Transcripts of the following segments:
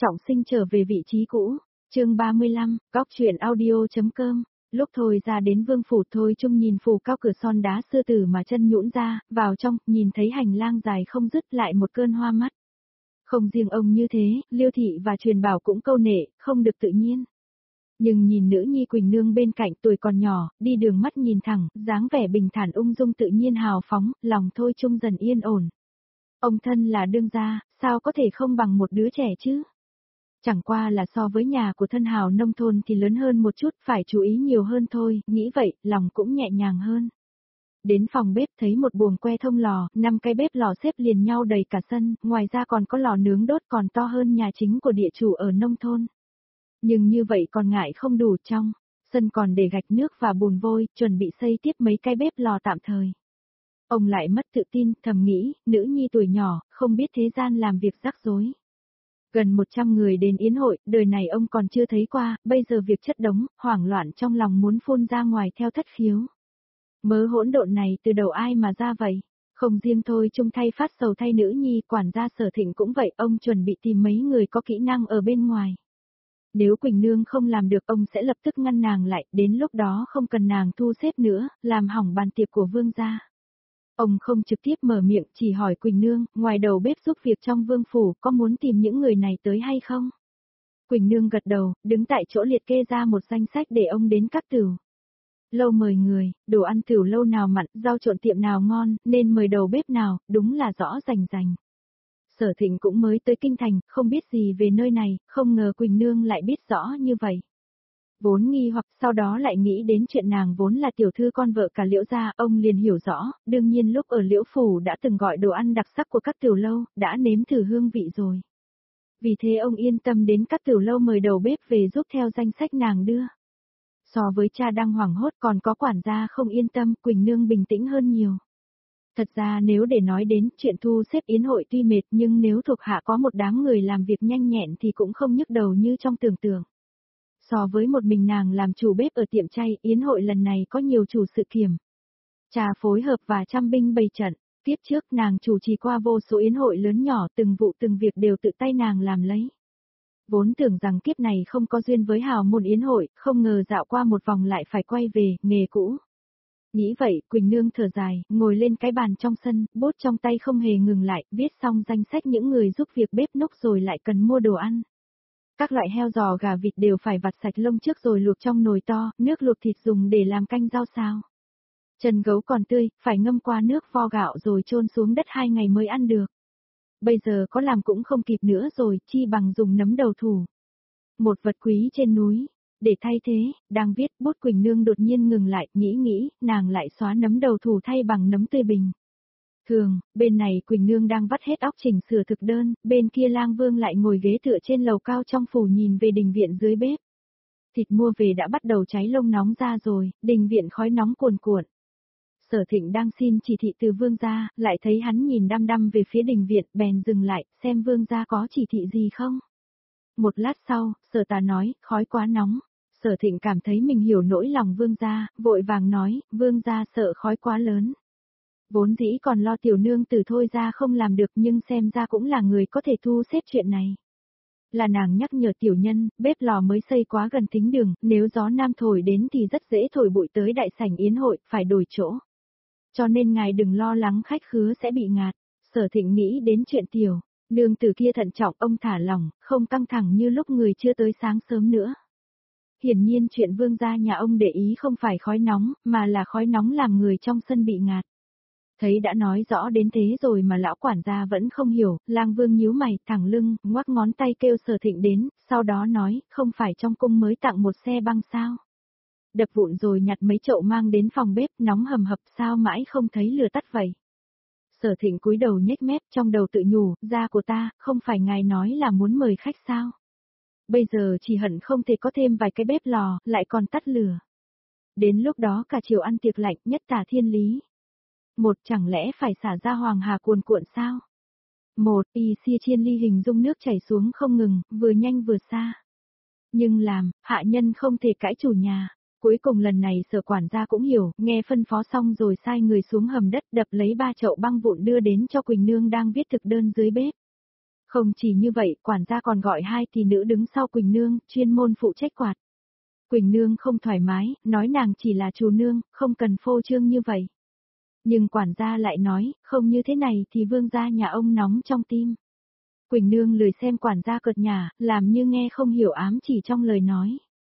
Trọng sinh trở về vị trí cũ, chương 35, góc truyện audio.com. Lúc Thôi ra đến vương phủ, Thôi Trung nhìn phủ cao cửa son đá sư tử mà chân nhũn ra, vào trong, nhìn thấy hành lang dài không dứt lại một cơn hoa mắt. Không riêng ông như thế, Liêu Thị và Truyền Bảo cũng câu nệ, không được tự nhiên. Nhưng nhìn nữ nhi Quỳnh Nương bên cạnh tuổi còn nhỏ, đi đường mắt nhìn thẳng, dáng vẻ bình thản ung dung tự nhiên hào phóng, lòng Thôi Trung dần yên ổn. Ông thân là đương gia, sao có thể không bằng một đứa trẻ chứ? Chẳng qua là so với nhà của thân hào nông thôn thì lớn hơn một chút, phải chú ý nhiều hơn thôi, nghĩ vậy, lòng cũng nhẹ nhàng hơn. Đến phòng bếp thấy một buồng que thông lò, 5 cái bếp lò xếp liền nhau đầy cả sân, ngoài ra còn có lò nướng đốt còn to hơn nhà chính của địa chủ ở nông thôn. Nhưng như vậy còn ngại không đủ, trong sân còn để gạch nước và bùn vôi, chuẩn bị xây tiếp mấy cái bếp lò tạm thời. Ông lại mất tự tin, thầm nghĩ, nữ nhi tuổi nhỏ, không biết thế gian làm việc rắc rối. Gần 100 người đến yến hội, đời này ông còn chưa thấy qua, bây giờ việc chất đống, hoảng loạn trong lòng muốn phun ra ngoài theo thất khiếu. Mớ hỗn độn này từ đầu ai mà ra vậy? Không riêng Thôi Trung thay phát sầu thay nữ nhi, quản gia Sở Thịnh cũng vậy, ông chuẩn bị tìm mấy người có kỹ năng ở bên ngoài. Nếu Quỳnh Nương không làm được ông sẽ lập tức ngăn nàng lại, đến lúc đó không cần nàng thu xếp nữa, làm hỏng bàn tiệc của vương gia. Ông không trực tiếp mở miệng, chỉ hỏi Quỳnh Nương, ngoài đầu bếp giúp việc trong vương phủ, có muốn tìm những người này tới hay không? Quỳnh Nương gật đầu, đứng tại chỗ liệt kê ra một danh sách để ông đến các tửu lâu mời người, đồ ăn tửu lâu nào mặn, rau trộn tiệm nào ngon, nên mời đầu bếp nào, đúng là rõ rành rành. Sở Thịnh cũng mới tới kinh thành, không biết gì về nơi này, không ngờ Quỳnh Nương lại biết rõ như vậy. Vốn nghi hoặc sau đó lại nghĩ đến chuyện nàng vốn là tiểu thư con vợ cả Liễu gia, ông liền hiểu rõ, đương nhiên lúc ở Liễu phủ đã từng gọi đồ ăn đặc sắc của các tiểu lâu, đã nếm thử hương vị rồi. Vì thế ông yên tâm đến các tiểu lâu mời đầu bếp về giúp theo danh sách nàng đưa. So với cha đang hoảng hốt còn có quản gia không yên tâm, Quỳnh Nương bình tĩnh hơn nhiều. Thật ra nếu để nói đến chuyện thu xếp yến hội tuy mệt nhưng nếu thuộc hạ có một đám người làm việc nhanh nhẹn thì cũng không nhức đầu như trong tưởng tượng. So với một mình nàng làm chủ bếp ở tiệm chay, yến hội lần này có nhiều chủ sự kiểm trà phối hợp và trăm binh bày trận. Tiếp trước nàng chủ trì qua vô số yến hội lớn nhỏ, từng vụ từng việc đều tự tay nàng làm lấy. Vốn tưởng rằng kiếp này không có duyên với hào môn yến hội, không ngờ dạo qua một vòng lại phải quay về nghề cũ. Nghĩ vậy, Quỳnh Nương thở dài, ngồi lên cái bàn trong sân, bút trong tay không hề ngừng lại, viết xong danh sách những người giúp việc bếp núc rồi lại cần mua đồ ăn. Các loại heo giò gà vịt đều phải vặt sạch lông trước rồi luộc trong nồi to, nước luộc thịt dùng để làm canh rau xào. Chân gấu còn tươi, phải ngâm qua nước vo gạo rồi chôn xuống đất 2 ngày mới ăn được. Bây giờ có làm cũng không kịp nữa rồi, chi bằng dùng nấm đầu thủ. Một vật quý trên núi. Để thay thế, đang viết, bút Quỳnh Nương đột nhiên ngừng lại, nghĩ, nàng lại xóa nấm đầu thủ thay bằng nấm tươi bình. Thường, bên này Quỳnh Nương đang vắt hết óc chỉnh sửa thực đơn, bên kia Lang Vương lại ngồi ghế tựa trên lầu cao trong phủ nhìn về đình viện dưới bếp. Thịt mua về đã bắt đầu cháy lông nóng ra rồi, đình viện khói nóng cuồn cuộn. Sở Thịnh đang xin chỉ thị từ vương gia, lại thấy hắn nhìn đăm đăm về phía đình viện, bèn dừng lại, xem vương gia có chỉ thị gì không. Một lát sau, Sở Tà nói, khói quá nóng. Sở Thịnh cảm thấy mình hiểu nỗi lòng vương gia, vội vàng nói, vương gia sợ khói quá lớn. Vốn dĩ còn lo tiểu nương tử Thôi ra không làm được nhưng xem ra cũng là người có thể thu xếp chuyện này. Là nàng nhắc nhở tiểu nhân, bếp lò mới xây quá gần thính đường, nếu gió nam thổi đến thì rất dễ thổi bụi tới đại sảnh yến hội, phải đổi chỗ. Cho nên ngài đừng lo lắng khách khứa sẽ bị ngạt. Sở Thịnh nghĩ đến chuyện tiểu nương tử kia thận trọng, ông thả lỏng, không căng thẳng như lúc người chưa tới sáng sớm nữa. Hiển nhiên chuyện vương gia nhà ông để ý không phải khói nóng, mà là khói nóng làm người trong sân bị ngạt. Thấy đã nói rõ đến thế rồi mà lão quản gia vẫn không hiểu, Lang Vương nhíu mày, thẳng lưng, ngoắc ngón tay kêu Sở Thịnh đến, sau đó nói, không phải trong cung mới tặng một xe băng sao. Đập vụn rồi nhặt mấy chậu mang đến phòng bếp, nóng hầm hập sao mãi không thấy lửa tắt vậy. Sở Thịnh cúi đầu nhếch mép, trong đầu tự nhủ, gia của ta, không phải ngài nói là muốn mời khách sao. Bây giờ chỉ hận không thể có thêm vài cái bếp lò, lại còn tắt lửa. Đến lúc đó cả chiều ăn tiệc lạnh nhất tả thiên lý. Một chẳng lẽ phải xả ra hoàng hà cuồn cuộn sao? Một, y xia chiên ly hình dung nước chảy xuống không ngừng, vừa nhanh vừa xa. Nhưng làm, hạ nhân không thể cãi chủ nhà. Cuối cùng lần này Sở quản gia cũng hiểu, nghe phân phó xong rồi sai người xuống hầm đất đập lấy 3 chậu băng vụn đưa đến cho Quỳnh Nương đang viết thực đơn dưới bếp. Không chỉ như vậy, quản gia còn gọi 2 tỷ nữ đứng sau Quỳnh Nương, chuyên môn phụ trách quạt. Quỳnh Nương không thoải mái, nói nàng chỉ là chủ nương, không cần phô trương như vậy. Nhưng quản gia lại nói, không như thế này thì vương gia nhà ông nóng trong tim. Quỳnh Nương lười xem quản gia cợt nhả, làm như nghe không hiểu ám chỉ trong lời nói.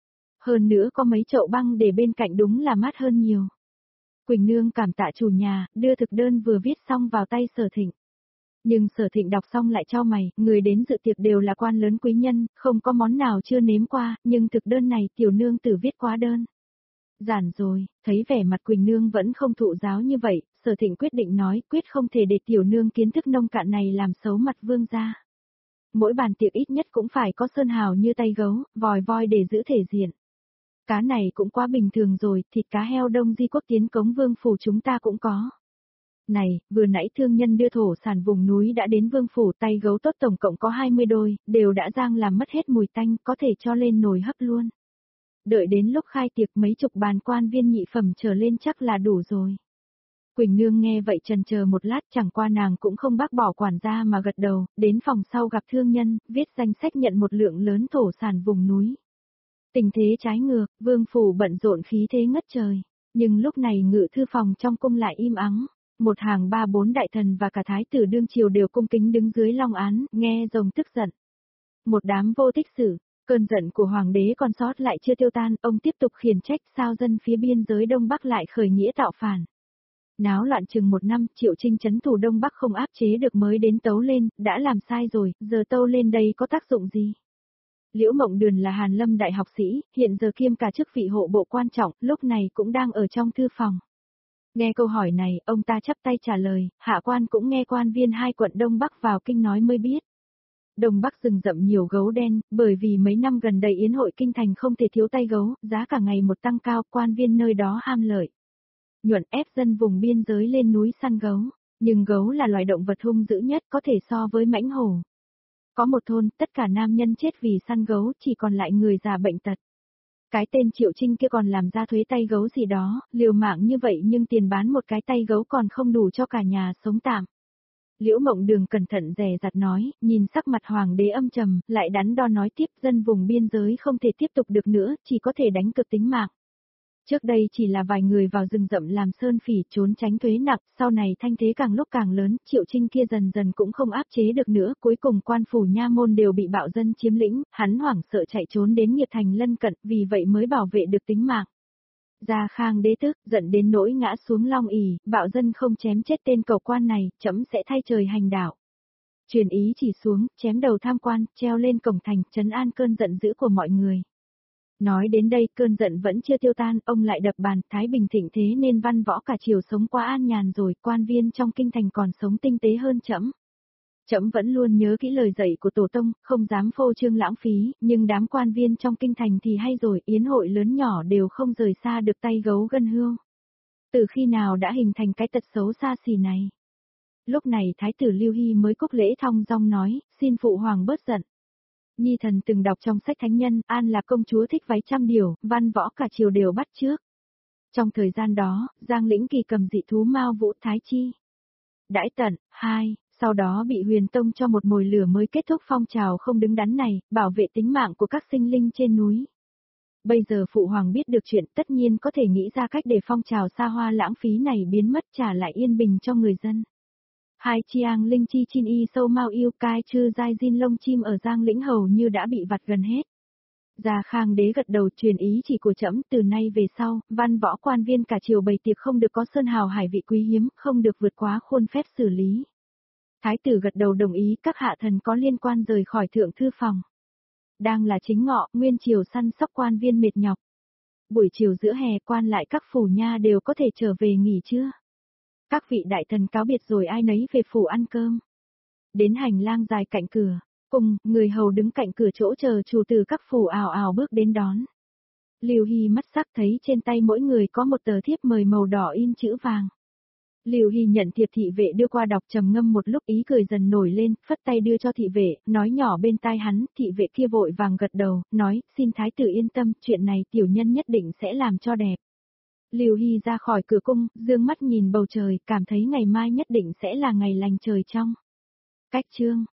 Hơn nữa có mấy chậu băng để bên cạnh đúng là mát hơn nhiều. Quỳnh Nương cảm tạ chủ nhà, đưa thực đơn vừa viết xong vào tay Sở Thịnh. Nhưng Sở Thịnh đọc xong lại cho mày, người đến dự tiệc đều là quan lớn quý nhân, không có món nào chưa nếm qua, nhưng thực đơn này tiểu nương tử viết quá đơn. Giản rồi, thấy vẻ mặt Quỳnh Nương vẫn không thụ giáo như vậy, Sở Thịnh quyết định nói quyết không thể để tiểu nương kiến thức nông cạn này làm xấu mặt vương gia. Mỗi bàn tiệc ít nhất cũng phải có sơn hào như tay gấu, vòi voi để giữ thể diện. Cá này cũng quá bình thường rồi, thịt cá heo Đông Di Quốc tiến cống vương phủ chúng ta cũng có. Này, vừa nãy thương nhân đưa thổ sản vùng núi đã đến vương phủ, tay gấu tốt tổng cộng có 20 đôi, đều đã rang làm mất hết mùi tanh, có thể cho lên nồi hấp luôn. Đợi đến lúc khai tiệc mấy chục bàn quan viên nhị phẩm trở lên chắc là đủ rồi. Quỳnh Nương nghe vậy chần chờ một lát, chẳng qua nàng cũng không bác bỏ quản gia mà gật đầu, đến phòng sau gặp thương nhân, viết danh sách nhận một lượng lớn thổ sản vùng núi. Tình thế trái ngược, vương phủ bận rộn khí thế ngất trời, nhưng lúc này ngự thư phòng trong cung lại im ắng. Một hàng 3-4 đại thần và cả thái tử đương triều đều cung kính đứng dưới long án, nghe rồng tức giận. Một đám vô tích sự, cơn giận của hoàng đế còn sót lại chưa tiêu tan, ông tiếp tục khiển trách sao dân phía biên giới Đông Bắc lại khởi nghĩa tạo phản. Náo loạn chừng 1 năm, Triệu Trinh trấn thủ Đông Bắc không áp chế được mới đến tấu lên, đã làm sai rồi, giờ tâu lên đây có tác dụng gì? Liễu Mộng Đườn là Hàn Lâm đại học sĩ, hiện giờ kiêm cả chức vị hộ bộ quan trọng, lúc này cũng đang ở trong thư phòng. Nghe câu hỏi này, ông ta chắp tay trả lời, hạ quan cũng nghe quan viên 2 quận Đông Bắc vào kinh nói mới biết. Đông Bắc rừng rậm nhiều gấu đen, bởi vì mấy năm gần đây yến hội kinh thành không thể thiếu tay gấu, giá cả ngày một tăng cao, quan viên nơi đó ham lợi. Nhuận ép dân vùng biên giới lên núi săn gấu, nhưng gấu là loài động vật hung dữ nhất có thể so với mãnh hổ. Có một thôn, tất cả nam nhân chết vì săn gấu, chỉ còn lại người già bệnh tật. Cái tên Triệu Trinh kia còn làm ra thuế tay gấu gì đó, liều mạng như vậy nhưng tiền bán một cái tay gấu còn không đủ cho cả nhà sống tạm. Liễu Mộng Đường cẩn thận dè dặt nói, nhìn sắc mặt hoàng đế âm trầm, lại đắn đo nói tiếp, dân vùng biên giới không thể tiếp tục được nữa, chỉ có thể đánh cược tính mạng. Trước đây chỉ là vài người vào rừng rậm làm sơn phỉ trốn tránh thuế nặng, sau này thanh thế càng lúc càng lớn, Triệu Trinh kia dần dần cũng không áp chế được nữa, cuối cùng quan phủ nha môn đều bị bạo dân chiếm lĩnh, hắn hoảng sợ chạy trốn đến Nghiệp Thành lân cận, vì vậy mới bảo vệ được tính mạng. Gia Khang đế tức, giận đến nỗi ngã xuống long ỷ, bạo dân không chém chết tên cầu quan này, trẫm sẽ thay trời hành đạo. Truyền ý chỉ xuống, chém đầu tham quan, treo lên cổng thành, trấn an cơn giận dữ của mọi người. Nói đến đây, cơn giận vẫn chưa tiêu tan, ông lại đập bàn, thái bình thịnh thế nên văn võ cả triều sống quá an nhàn rồi, quan viên trong kinh thành còn sống tinh tế hơn trẫm. Trẫm vẫn luôn nhớ kỹ lời dạy của tổ tông, không dám phô trương lãng phí, nhưng đám quan viên trong kinh thành thì hay rồi, yến hội lớn nhỏ đều không rời xa được tay gấu gân hươu. Từ khi nào đã hình thành cái tật xấu xa xỉ này? Lúc này thái tử Lưu Hy mới cúc lễ thong dong nói, xin phụ hoàng bớt giận. Nhi thần từng đọc trong sách thánh nhân, An Lạc công chúa thích váy trăm điều, văn võ cả triều đều bắt chước. Trong thời gian đó, Giang Lĩnh Kỳ cầm dị thú Mao Vũ Thái Chi. Đãi tận, 2, sau đó bị Huyền Tông cho một mồi lửa mới kết thúc phong trào không đứng đắn này, bảo vệ tính mạng của các sinh linh trên núi. Bây giờ phụ hoàng biết được chuyện, tất nhiên có thể nghĩ ra cách để phong trào xa hoa lãng phí này biến mất, trả lại yên bình cho người dân. Hai chiang linh chi chin y sâu mau yêu cai chư giai diên lông chim ở Giang Lĩnh hầu như đã bị vặt gần hết. Gia Khang đế gật đầu, truyền ý chỉ của trẫm, từ nay về sau, văn võ quan viên cả triều bày tiệc không được có sơn hào hải vị quý hiếm, không được vượt quá khuôn phép xử lý. Thái tử gật đầu đồng ý, các hạ thần có liên quan rời khỏi thượng thư phòng. Đang là chính ngọ, nguyên triều săn sóc quan viên mệt nhọc. Buổi chiều giữa hè, quan lại các phủ nha đều có thể trở về nghỉ trưa. Các vị đại thần cáo biệt rồi ai nấy về phủ ăn cơm. Đến hành lang dài cạnh cửa, cùng, người hầu đứng cạnh cửa chỗ chờ chủ từ các phủ ào ào bước đến đón. Lưu Hy mắt sắc thấy trên tay mỗi người có một tờ thiếp mời màu đỏ in chữ vàng. Lưu Hy nhận thiệp, thị vệ đưa qua đọc, trầm ngâm một lúc, ý cười dần nổi lên, phất tay đưa cho thị vệ, nói nhỏ bên tai hắn, thị vệ kia vội vàng gật đầu, nói, xin thái tử yên tâm, chuyện này tiểu nhân nhất định sẽ làm cho đẹp. Lưu Hy ra khỏi cửa cung, dương mắt nhìn bầu trời, cảm thấy ngày mai nhất định sẽ là ngày lành trời trong. Cách chương